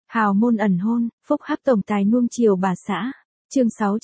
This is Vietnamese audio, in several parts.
Hào môn ẩn hôn, phúc hắc tổng tài nuông chiều bà xã. Chương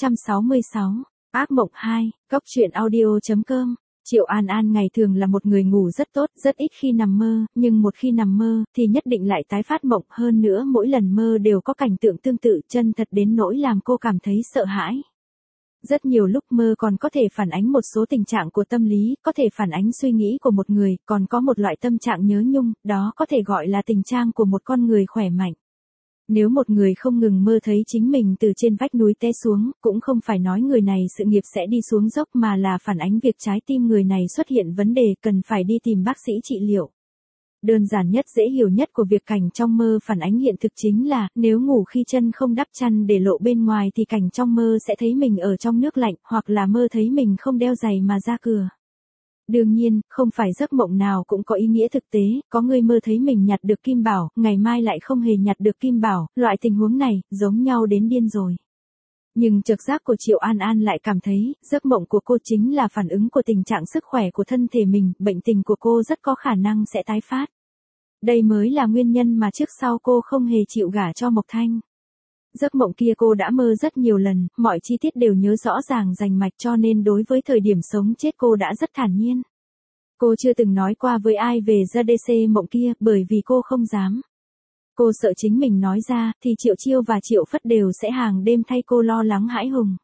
666. Ác mộng 2, góc truyện audio.com. Triệu An An ngày thường là một người ngủ rất tốt, rất ít khi nằm mơ, nhưng một khi nằm mơ thì nhất định lại tái phát mộng, hơn nữa mỗi lần mơ đều có cảnh tượng tương tự, chân thật đến nỗi làm cô cảm thấy sợ hãi. Rất nhiều lúc mơ còn có thể phản ánh một số tình trạng của tâm lý, có thể phản ánh suy nghĩ của một người, còn có một loại tâm trạng nhớ nhung, đó có thể gọi là tình trạng của một con người khỏe mạnh. Nếu một người không ngừng mơ thấy chính mình từ trên vách núi té xuống, cũng không phải nói người này sự nghiệp sẽ đi xuống dốc mà là phản ánh việc trái tim người này xuất hiện vấn đề, cần phải đi tìm bác sĩ trị liệu. Đơn giản nhất dễ hiểu nhất của việc cảnh trong mơ phản ánh hiện thực chính là, nếu ngủ khi chân không đắp chăn để lộ bên ngoài thì cảnh trong mơ sẽ thấy mình ở trong nước lạnh, hoặc là mơ thấy mình không đeo giày mà ra cửa. Đương nhiên, không phải giấc mộng nào cũng có ý nghĩa thực tế, có người mơ thấy mình nhặt được kim bảo, ngày mai lại không hề nhặt được kim bảo, loại tình huống này, giống nhau đến điên rồi. Nhưng trực giác của Triệu An An lại cảm thấy, giấc mộng của cô chính là phản ứng của tình trạng sức khỏe của thân thể mình, bệnh tình của cô rất có khả năng sẽ tái phát. Đây mới là nguyên nhân mà trước sau cô không hề chịu gả cho Mộc Thanh. Giấc mộng kia cô đã mơ rất nhiều lần, mọi chi tiết đều nhớ rõ ràng rành mạch, cho nên đối với thời điểm sống chết cô đã rất thản nhiên. Cô chưa từng nói qua với ai về GDC mộng kia, bởi vì cô không dám. Cô sợ chính mình nói ra, thì Triệu Chiêu và Triệu Phất đều sẽ hàng đêm thay cô lo lắng hãi hùng.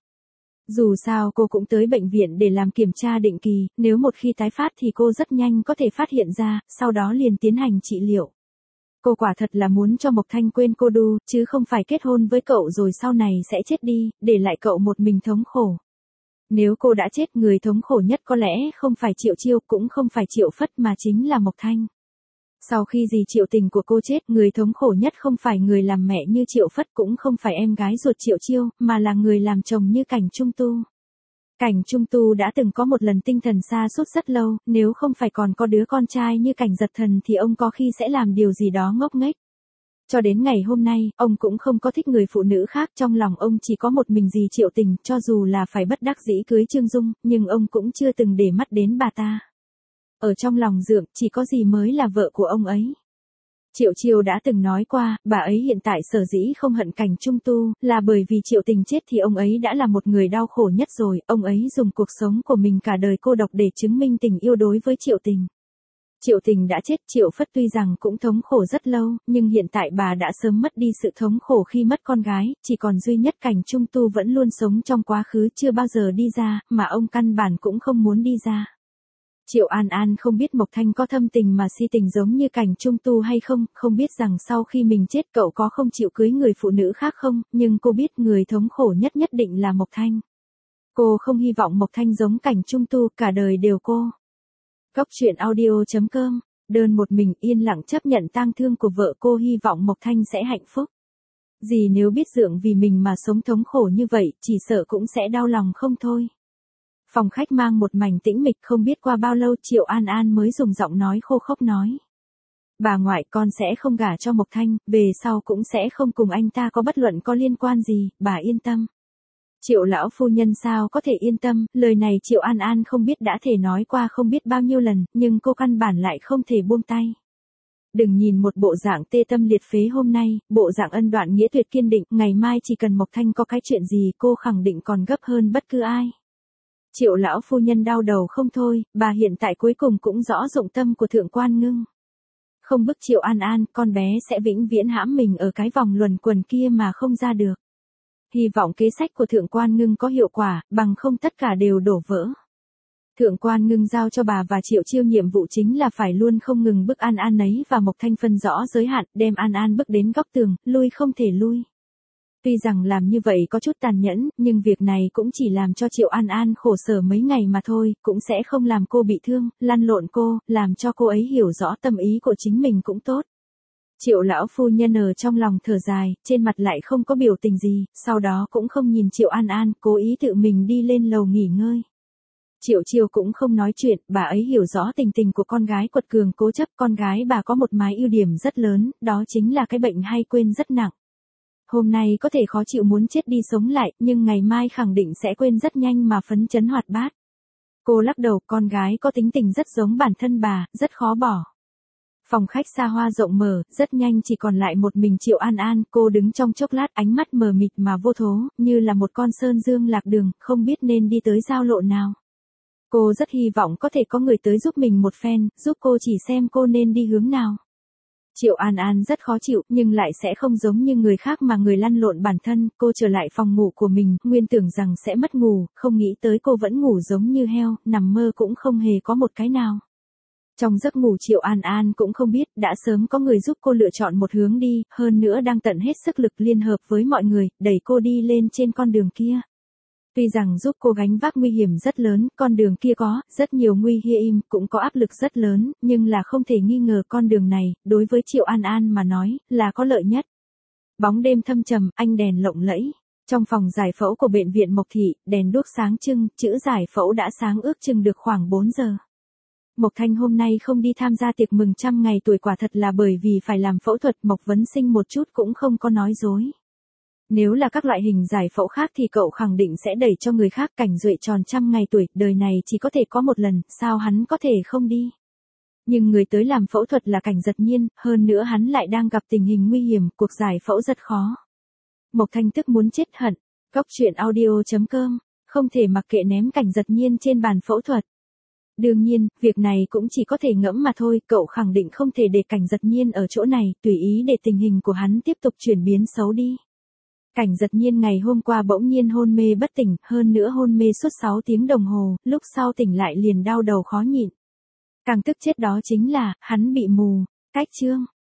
Dù sao cô cũng tới bệnh viện để làm kiểm tra định kỳ, nếu một khi tái phát thì cô rất nhanh có thể phát hiện ra, sau đó liền tiến hành trị liệu. Cô quả thật là muốn cho Mộc Thanh quên cô đu, chứ không phải kết hôn với cậu rồi sau này sẽ chết đi, để lại cậu một mình thống khổ. Nếu cô đã chết, người thống khổ nhất có lẽ không phải Triệu Chiêu, cũng không phải Triệu Phất mà chính là Mộc Thanh. Sau khi dì Triệu Tình của cô chết, người thống khổ nhất không phải người làm mẹ như Triệu Phất, cũng không phải em gái ruột Triệu Chiêu, mà là người làm chồng như Cảnh Trung Tu. Cảnh Trung Tu đã từng có một lần tinh thần sa sút rất lâu, nếu không phải còn có đứa con trai như Cảnh Giật Thần thì ông có khi sẽ làm điều gì đó ngốc nghếch. Cho đến ngày hôm nay, ông cũng không có thích người phụ nữ khác, trong lòng ông chỉ có một mình dì Triệu Tình, cho dù là phải bất đắc dĩ cưới Trương Dung, nhưng ông cũng chưa từng để mắt đến bà ta. Ở trong lòng Dượng, chỉ có dì mới là vợ của ông ấy. Triệu Chiêu đã từng nói qua, bà ấy hiện tại sở dĩ không hận Cảnh Trung Tu, là bởi vì Triệu Tình chết thì ông ấy đã là một người đau khổ nhất rồi, ông ấy dùng cuộc sống của mình cả đời cô độc để chứng minh tình yêu đối với Triệu Tình. Triệu Tình đã chết, Triệu Phất tuy rằng cũng thống khổ rất lâu, nhưng hiện tại bà đã sớm mất đi sự thống khổ khi mất con gái, chỉ còn duy nhất Cảnh Trung Tu vẫn luôn sống trong quá khứ, chưa bao giờ đi ra, mà ông căn bản cũng không muốn đi ra. Triệu An An không biết Mộc Thanh có thâm tình mà si tình giống như Cảnh Trung Tu hay không, không biết rằng sau khi mình chết cậu có không chịu cưới người phụ nữ khác không, nhưng cô biết người thống khổ nhất nhất định là Mộc Thanh. Cô không hy vọng Mộc Thanh giống Cảnh Trung Tu, cả đời đều cô. Góc truyện audio.com, đơn một mình yên lặng chấp nhận tang thương của vợ, cô hy vọng Mộc Thanh sẽ hạnh phúc. Dì nếu biết Dượng vì mình mà sống thống khổ như vậy, chỉ sợ cũng sẽ đau lòng không thôi. Phòng khách mang một mảnh tĩnh mịch, không biết qua bao lâu Triệu An An mới dùng giọng nói khô khốc nói. Bà ngoại, con sẽ không gả cho Mộc Thanh, về sau cũng sẽ không cùng anh ta có bất luận có liên quan gì, bà yên tâm. Triệu lão phu nhân sao có thể yên tâm, lời này Triệu An An không biết đã thể nói qua không biết bao nhiêu lần, nhưng cô căn bản lại không thể buông tay. Đừng nhìn một bộ dạng tê tâm liệt phế hôm nay, bộ dạng ân đoạn nghĩa tuyệt kiên định, ngày mai chỉ cần Mộc Thanh có cái chuyện gì cô khẳng định còn gấp hơn bất cứ ai. Triệu lão phu nhân đau đầu không thôi, bà hiện tại cuối cùng cũng rõ dụng tâm của Thượng Quan Ngưng. Không bức Triệu An An, con bé sẽ vĩnh viễn hãm mình ở cái vòng luẩn quẩn kia mà không ra được. Hy vọng kế sách của Thượng Quan Ngưng có hiệu quả, bằng không tất cả đều đổ vỡ. Thượng Quan Ngưng giao cho bà và Triệu Chiêu nhiệm vụ chính là phải luôn không ngừng bức An An ấy và Mộc Thanh phân rõ giới hạn, đem An An bức đến góc tường, lui không thể lui. Tuy rằng làm như vậy có chút tàn nhẫn, nhưng việc này cũng chỉ làm cho Triệu An An khổ sở mấy ngày mà thôi, cũng sẽ không làm cô bị thương, lăn lộn cô, làm cho cô ấy hiểu rõ tâm ý của chính mình cũng tốt. Triệu lão phu nhân ở trong lòng thở dài, trên mặt lại không có biểu tình gì, sau đó cũng không nhìn Triệu An An, cố ý tự mình đi lên lầu nghỉ ngơi. Triệu Chiêu cũng không nói chuyện, bà ấy hiểu rõ tình tình của con gái quật cường cố chấp, con gái bà có một mái ưu điểm rất lớn, đó chính là cái bệnh hay quên rất nặng. Hôm nay có thể khó chịu muốn chết đi sống lại, nhưng ngày mai khẳng định sẽ quên rất nhanh mà phấn chấn hoạt bát. Cô lắc đầu, con gái có tính tình rất giống bản thân bà, rất khó bỏ. Phòng khách xa hoa rộng mở, rất nhanh chỉ còn lại một mình Triệu An An, cô đứng trong chốc lát ánh mắt mờ mịt mà vô thố, như là một con sơn dương lạc đường, không biết nên đi tới giao lộ nào. Cô rất hy vọng có thể có người tới giúp mình một phen, giúp cô chỉ xem cô nên đi hướng nào. Triệu An An rất khó chịu, nhưng lại sẽ không giống như người khác mà người lăn lộn bản thân, cô trở lại phòng ngủ của mình, nguyên tưởng rằng sẽ mất ngủ, không nghĩ tới cô vẫn ngủ giống như heo, nằm mơ cũng không hề có một cái nào. Trong giấc ngủ Triệu An An cũng không biết, đã sớm có người giúp cô lựa chọn một hướng đi, hơn nữa đang tận hết sức lực liên hợp với mọi người, đẩy cô đi lên trên con đường kia. Tuy rằng giúp cô gánh vác nguy hiểm rất lớn, con đường kia có rất nhiều nguy hiểm, cũng có áp lực rất lớn, nhưng là không thể nghi ngờ con đường này, đối với Triệu An An mà nói, là có lợi nhất. Bóng đêm thâm trầm, ánh đèn lộng lẫy. Trong phòng giải phẫu của bệnh viện Mộc Thị, đèn đuốc sáng trưng, chữ giải phẫu đã sáng ước chừng được khoảng 4 giờ. Mộc Thanh hôm nay không đi tham gia tiệc mừng 100 ngày tuổi quả thật là bởi vì phải làm phẫu thuật, Mộc Vấn Sinh một chút cũng không có nói dối. Nếu là các loại hình giải phẫu khác thì cậu khẳng định sẽ đẩy cho người khác. Cảnh Duệ tròn 100 ngày tuổi, đời này chỉ có thể có một lần, sao hắn có thể không đi. Nhưng người tới làm phẫu thuật là Cảnh Giật Nhiên, hơn nữa hắn lại đang gặp tình hình nguy hiểm, cuộc giải phẫu rất khó. Mộc Thanh tức muốn chết hận. Cóc truyện audio.com, không thể mặc kệ ném Cảnh Giật Nhiên trên bàn phẫu thuật. Đương nhiên, việc này cũng chỉ có thể ngẫm mà thôi, cậu khẳng định không thể để Cảnh Giật Nhiên ở chỗ này, tùy ý để tình hình của hắn tiếp tục chuyển biến xấu đi. Cảnh Giật Nhiên ngày hôm qua bỗng nhiên hôn mê bất tỉnh, hơn nữa hôn mê suốt 6 tiếng đồng hồ, lúc sau tỉnh lại liền đau đầu khó nhịn. Càng tức chết đó chính là, hắn bị mù. Cách chương.